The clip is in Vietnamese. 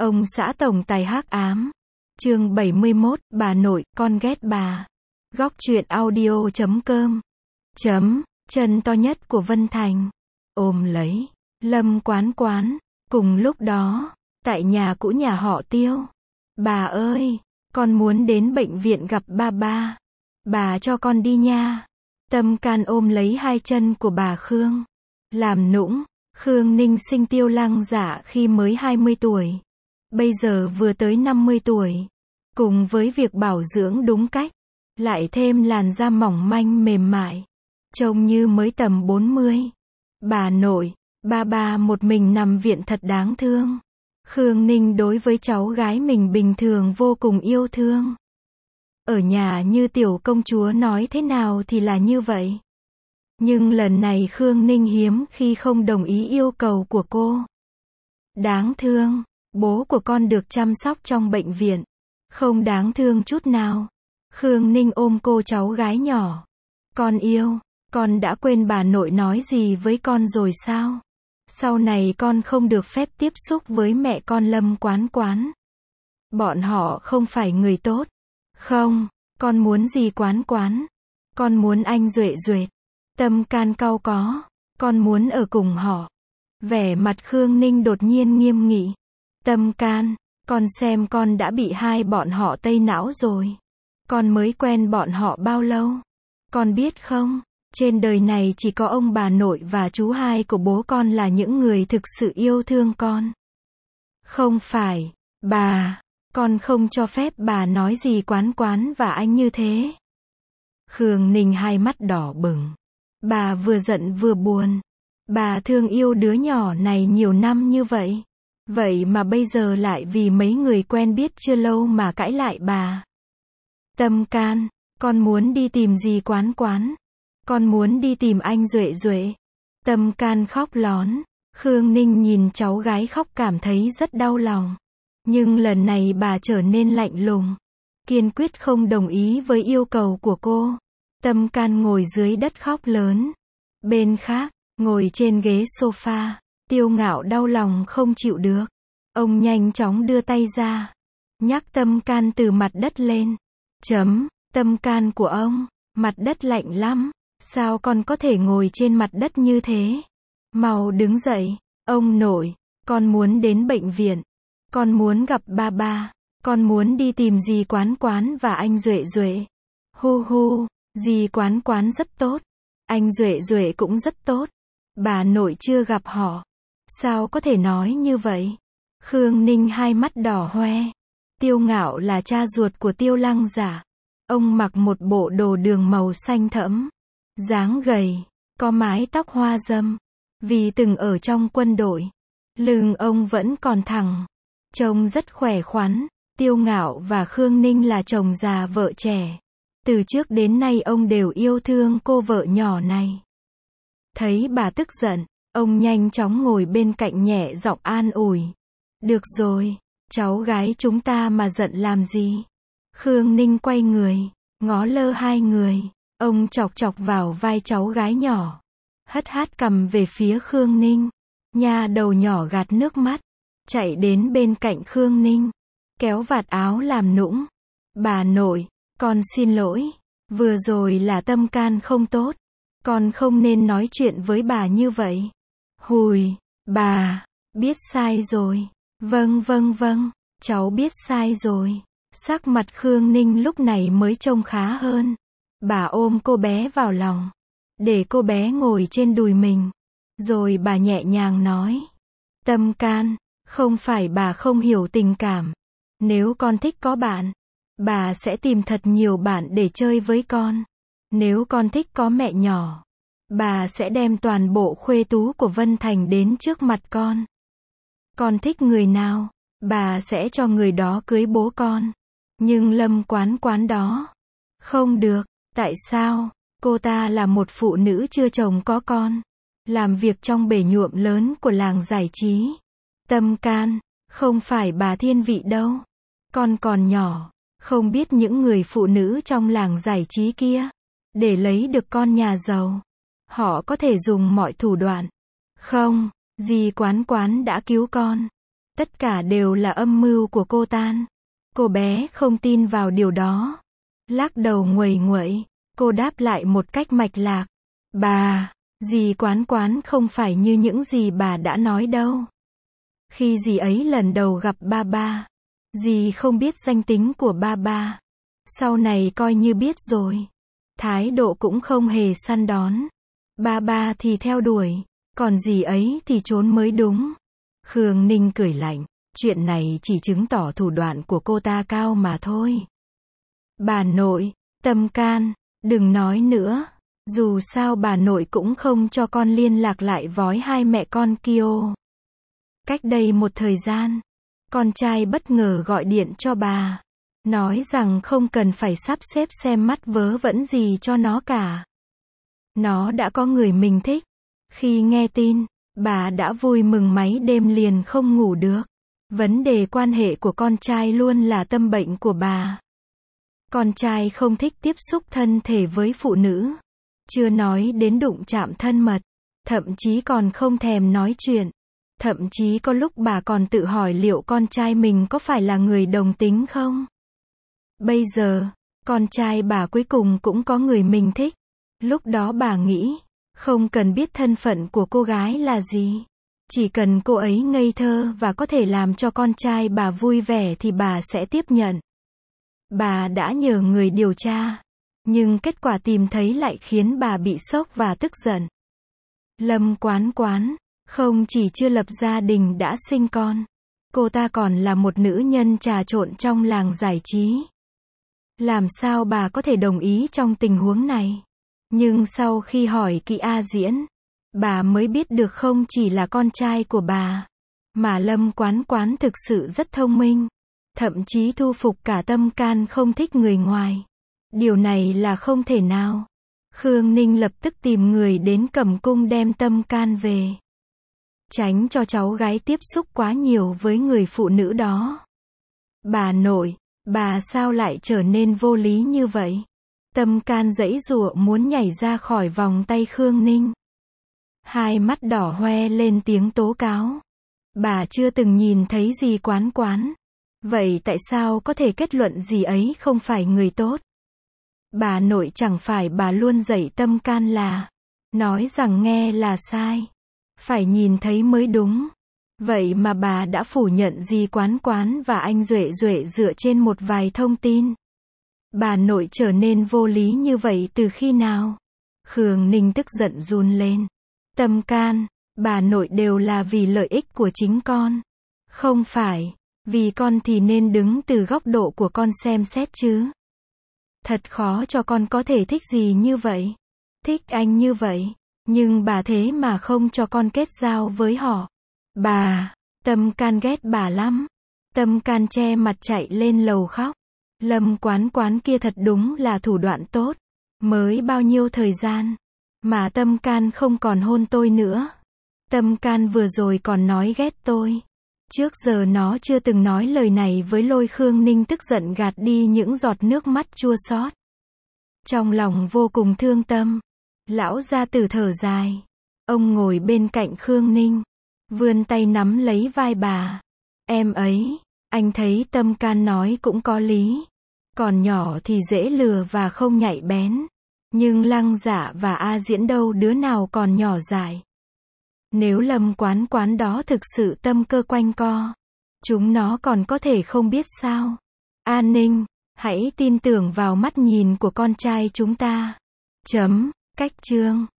Ông xã tổng tài hắc ám. Chương 71, bà nội, con ghét bà. Góc truyện audio.com. Chân to nhất của Vân Thành. Ôm lấy. Lâm Quán Quán. Cùng lúc đó, tại nhà cũ nhà họ Tiêu. Bà ơi, con muốn đến bệnh viện gặp ba ba. Bà cho con đi nha. Tâm Can ôm lấy hai chân của bà Khương. Làm nũng. Khương Ninh sinh Tiêu Lăng Dạ khi mới 20 tuổi. Bây giờ vừa tới 50 tuổi. Cùng với việc bảo dưỡng đúng cách, lại thêm làn da mỏng manh mềm mại, trông như mới tầm 40. Bà nội, ba một mình nằm viện thật đáng thương. Khương Ninh đối với cháu gái mình bình thường vô cùng yêu thương. Ở nhà như tiểu công chúa nói thế nào thì là như vậy. Nhưng lần này Khương Ninh hiếm khi không đồng ý yêu cầu của cô. Đáng thương, bố của con được chăm sóc trong bệnh viện. Không đáng thương chút nào. Khương Ninh ôm cô cháu gái nhỏ. Con yêu, con đã quên bà nội nói gì với con rồi sao? Sau này con không được phép tiếp xúc với mẹ con Lâm Quán Quán. Bọn họ không phải người tốt. Không, con muốn gì Quán Quán? Con muốn anh Duệ Duệ. Tâm Can cau có. Con muốn ở cùng họ. Vẻ mặt Khương Ninh đột nhiên nghiêm nghị. Tâm Can, con xem con đã bị hai bọn họ tây não rồi. Con mới quen bọn họ bao lâu? Con biết không, trên đời này chỉ có ông bà nội và chú hai của bố con là những người thực sự yêu thương con. Không phải, bà, con không cho phép bà nói gì Quán Quán và anh như thế. Khương Ninh hai mắt đỏ bừng. Bà vừa giận vừa buồn. Bà thương yêu đứa nhỏ này nhiều năm như vậy. Vậy mà bây giờ lại vì mấy người quen biết chưa lâu mà cãi lại bà. Tâm Can, con muốn đi tìm gì Quán Quán? Con muốn đi tìm anh Duệ Duệ. Tâm Can khóc lón. Khương Ninh nhìn cháu gái khóc cảm thấy rất đau lòng. Nhưng lần này bà trở nên lạnh lùng. Kiên quyết không đồng ý với yêu cầu của cô. Tâm Can ngồi dưới đất khóc lớn. Bên khác, ngồi trên ghế sofa. Tiêu Ngạo đau lòng không chịu được. Ông nhanh chóng đưa tay ra. Nhắc Tâm Can từ mặt đất lên. Tâm Can của ông, mặt đất lạnh lắm. Sao con có thể ngồi trên mặt đất như thế? Mau đứng dậy. Ông nội, con muốn đến bệnh viện. Con muốn gặp ba. Con muốn đi tìm dì Quán Quán và anh Duệ Duệ. Hu, dì Quán Quán rất tốt. Anh Duệ Duệ cũng rất tốt. Bà nội chưa gặp họ. Sao có thể nói như vậy? Khương Ninh hai mắt đỏ hoe. Tiêu Ngạo là cha ruột của Tiêu Lăng Giả. Ông mặc một bộ đồ đường màu xanh thẫm. Dáng gầy, có mái tóc hoa râm. Vì từng ở trong quân đội, lưng ông vẫn còn thẳng. Trông rất khỏe khoắn. Tiêu Ngạo và Khương Ninh là chồng già vợ trẻ. Từ trước đến nay ông đều yêu thương cô vợ nhỏ này. Thấy bà tức giận, ông nhanh chóng ngồi bên cạnh nhẹ giọng an ủi. Được rồi, cháu gái chúng ta mà giận làm gì? Khương Ninh quay người, ngó lơ hai người. Ông chọc chọc vào vai cháu gái nhỏ. Hất cằm về phía Khương Ninh. Nha đầu nhỏ gạt nước mắt. Chạy đến bên cạnh Khương Ninh. Kéo vạt áo làm nũng. Bà nội, con xin lỗi. Vừa rồi là Tâm Can không tốt. Con không nên nói chuyện với bà như vậy. Hùi, bà, biết sai rồi. Vâng, cháu biết sai rồi. Sắc mặt Khương Ninh lúc này mới trông khá hơn. Bà ôm cô bé vào lòng. Để cô bé ngồi trên đùi mình. Rồi bà nhẹ nhàng nói. Tâm Can, không phải bà không hiểu tình cảm. Nếu con thích có bạn, bà sẽ tìm thật nhiều bạn để chơi với con. Nếu con thích có mẹ nhỏ, bà sẽ đem toàn bộ khuê tú của Vân Thành đến trước mặt con. Con thích người nào, bà sẽ cho người đó cưới bố con. Nhưng Lâm Quán Quán đó, không được. Tại sao? Cô ta là một phụ nữ chưa chồng có con. Làm việc trong bể nhuộm lớn của làng giải trí. Tâm Can, không phải bà thiên vị đâu. Con còn nhỏ, không biết những người phụ nữ trong làng giải trí kia. Để lấy được con nhà giàu, họ có thể dùng mọi thủ đoạn. Không, dì Quán Quán đã cứu con. Tất cả đều là âm mưu của cô Tan. Cô bé không tin vào điều đó. Lắc đầu nguầy nguậy, cô đáp lại một cách mạch lạc. Bà, dì Quán Quán không phải như những gì bà đã nói đâu. Khi dì ấy lần đầu gặp ba ba, dì không biết danh tính của ba ba. Sau này coi như biết rồi. Thái độ cũng không hề săn đón. Ba ba thì theo đuổi, còn dì ấy thì trốn mới đúng. Khương Ninh cười lạnh, chuyện này chỉ chứng tỏ thủ đoạn của cô ta cao mà thôi. Bà nội, Tâm Can, đừng nói nữa. Dù sao bà nội cũng không cho con liên lạc lại với hai mẹ con Kyo. Cách đây một thời gian, con trai bất ngờ gọi điện cho bà. Nói rằng không cần phải sắp xếp xem mắt vớ vẩn gì cho nó cả. Nó đã có người mình thích. Khi nghe tin, bà đã vui mừng mấy đêm liền không ngủ được. Vấn đề quan hệ của con trai luôn là tâm bệnh của bà. Con trai không thích tiếp xúc thân thể với phụ nữ. Chưa nói đến đụng chạm thân mật. Thậm chí còn không thèm nói chuyện. Thậm chí có lúc bà còn tự hỏi liệu con trai mình có phải là người đồng tính không? Bây giờ, con trai bà cuối cùng cũng có người mình thích. Lúc đó bà nghĩ, không cần biết thân phận của cô gái là gì. Chỉ cần cô ấy ngây thơ và có thể làm cho con trai bà vui vẻ thì bà sẽ tiếp nhận. Bà đã nhờ người điều tra. Nhưng kết quả tìm thấy lại khiến bà bị sốc và tức giận. Lâm Quán Quán, không chỉ chưa lập gia đình đã sinh con. Cô ta còn là một nữ nhân trà trộn trong làng giải trí. Làm sao bà có thể đồng ý trong tình huống này? Nhưng sau khi hỏi kỹ A Diễn, bà mới biết được không chỉ là con trai của bà, mà Lâm Quán Quán thực sự rất thông minh. Thậm chí thu phục cả Tâm Can không thích người ngoài. Điều này là không thể nào. Khương Ninh lập tức tìm người đến Cẩm Cung đem Tâm Can về. Tránh cho cháu gái tiếp xúc quá nhiều với người phụ nữ đó. Bà nội, bà sao lại trở nên vô lý như vậy? Tâm Can giãy giụa muốn nhảy ra khỏi vòng tay Khương Ninh. Hai mắt đỏ hoe lên tiếng tố cáo. Bà chưa từng nhìn thấy gì Quán Quán. Vậy tại sao có thể kết luận gì ấy không phải người tốt? Bà nội chẳng phải bà luôn dạy Tâm Can là nói rằng nghe là sai. Phải nhìn thấy mới đúng. Vậy mà bà đã phủ nhận gì Quán Quán và anh Duệ Duệ dựa trên một vài thông tin. Bà nội trở nên vô lý như vậy từ khi nào? Khương Ninh tức giận run lên. Tâm Can, bà nội đều là vì lợi ích của chính con. Không phải, vì con thì nên đứng từ góc độ của con xem xét chứ. Thật khó cho con có thể thích gì như vậy. Thích anh như vậy. Nhưng bà thế mà không cho con kết giao với họ. Bà, Tâm Can ghét bà lắm. Tâm Can che mặt chạy lên lầu khóc. Lâm Quán Quán kia thật đúng là thủ đoạn tốt. Mới bao nhiêu thời gian mà Tâm Can không còn hôn tôi nữa. Tâm Can vừa rồi còn nói ghét tôi. Trước giờ nó chưa từng nói lời này với Lôi Khương Ninh tức giận gạt đi những giọt nước mắt chua xót. Trong lòng vô cùng thương tâm. Lão gia tử thở dài. Ông ngồi bên cạnh Khương Ninh. Vươn tay nắm lấy vai bà. Em ấy, anh thấy Tâm Can nói cũng có lý. Còn nhỏ thì dễ lừa và không nhạy bén. Nhưng Lăng Dạ và A Diễn đâu đứa nào còn nhỏ dại. Nếu Lâm Quán Quán đó thực sự tâm cơ quanh co, chúng nó còn có thể không biết sao. An Ninh, hãy tin tưởng vào mắt nhìn của con trai chúng ta. Cách chương